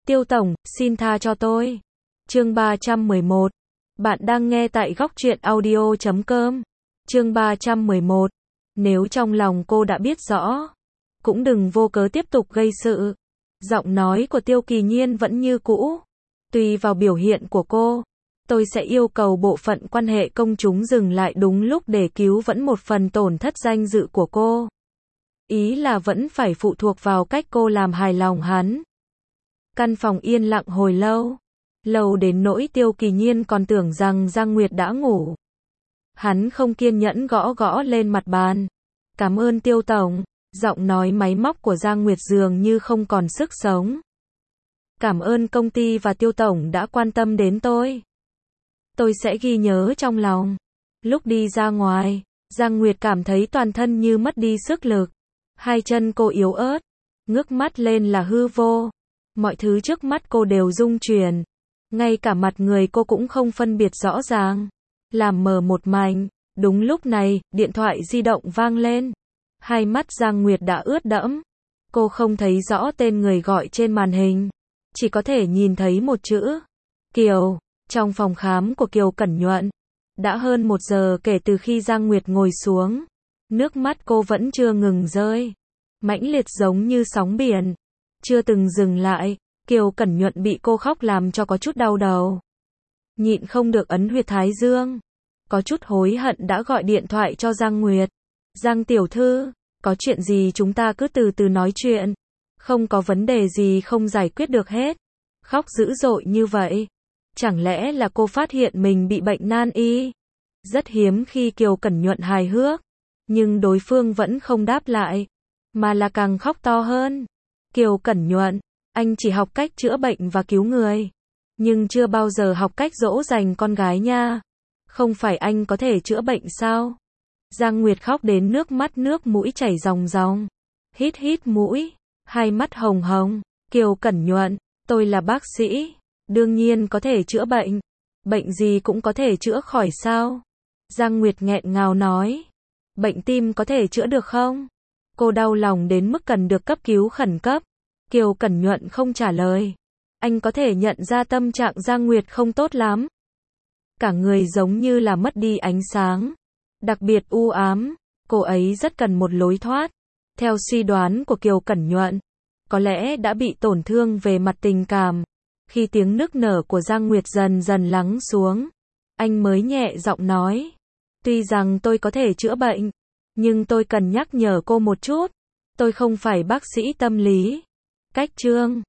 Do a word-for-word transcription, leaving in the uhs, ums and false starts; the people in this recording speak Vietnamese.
Tiêu tổng, xin tha cho tôi. Chương ba trăm mười một. Bạn đang nghe tại góc truyện audio chấm com. Chương ba trăm mười một. Nếu trong lòng cô đã biết rõ, cũng đừng vô cớ tiếp tục gây sự. Giọng nói của Tiêu Kỳ Nhiên vẫn như cũ. Tùy vào biểu hiện của cô, tôi sẽ yêu cầu bộ phận quan hệ công chúng dừng lại đúng lúc để cứu vãn một phần tổn thất danh dự của cô. Ý là vẫn phải phụ thuộc vào cách cô làm hài lòng hắn. Căn phòng yên lặng hồi lâu. Lâu đến nỗi Tiêu Kỳ Nhiên còn tưởng rằng Giang Nguyệt đã ngủ. Hắn không kiên nhẫn gõ gõ lên mặt bàn. Cảm ơn Tiêu tổng. Giọng nói máy móc của Giang Nguyệt dường như không còn sức sống. Cảm ơn công ty và Tiêu tổng đã quan tâm đến tôi. Tôi sẽ ghi nhớ trong lòng. Lúc đi ra ngoài, Giang Nguyệt cảm thấy toàn thân như mất đi sức lực. Hai chân cô yếu ớt, ngước mắt lên là hư vô. Mọi thứ trước mắt cô đều rung chuyển. Ngay cả mặt người cô cũng không phân biệt rõ ràng. Làm mờ một mảnh. Đúng lúc này, điện thoại di động vang lên. Hai mắt Giang Nguyệt đã ướt đẫm. Cô không thấy rõ tên người gọi trên màn hình. Chỉ có thể nhìn thấy một chữ. Kiều. Trong phòng khám của Kiều Cẩn Nhuận. Đã hơn một giờ kể từ khi Giang Nguyệt ngồi xuống. Nước mắt cô vẫn chưa ngừng rơi. Mãnh liệt giống như sóng biển. Chưa từng dừng lại. Kiều Cẩn Nhuận bị cô khóc làm cho có chút đau đầu. Nhịn không được ấn huyệt thái dương. Có chút hối hận đã gọi điện thoại cho Giang Nguyệt. Giang tiểu thư, có chuyện gì chúng ta cứ từ từ nói chuyện. Không có vấn đề gì không giải quyết được hết. Khóc dữ dội như vậy. Chẳng lẽ là cô phát hiện mình bị bệnh nan y? Rất hiếm khi Kiều Cẩn Nhuận hài hước. Nhưng đối phương vẫn không đáp lại. Mà là càng khóc to hơn. Kiều Cẩn Nhuận, anh chỉ học cách chữa bệnh và cứu người. Nhưng chưa bao giờ học cách dỗ dành con gái nha. Không phải anh có thể chữa bệnh sao? Giang Nguyệt khóc đến nước mắt nước mũi chảy ròng ròng. Hít hít mũi. Hai mắt hồng hồng. Kiều Cẩn Nhuận, tôi là bác sĩ. Đương nhiên có thể chữa bệnh. Bệnh gì cũng có thể chữa khỏi sao? Giang Nguyệt nghẹn ngào nói. Bệnh tim có thể chữa được không? Cô đau lòng đến mức cần được cấp cứu khẩn cấp. Kiều Cẩn Nhuận không trả lời. Anh có thể nhận ra tâm trạng Giang Nguyệt không tốt lắm. Cả người giống như là mất đi ánh sáng. Đặc biệt u ám. Cô ấy rất cần một lối thoát. Theo suy đoán của Kiều Cẩn Nhuận, có lẽ đã bị tổn thương về mặt tình cảm. Khi tiếng nức nở của Giang Nguyệt dần dần lắng xuống, anh mới nhẹ giọng nói. Tuy rằng tôi có thể chữa bệnh, nhưng tôi cần nhắc nhở cô một chút. Tôi không phải bác sĩ tâm lý. Cách chương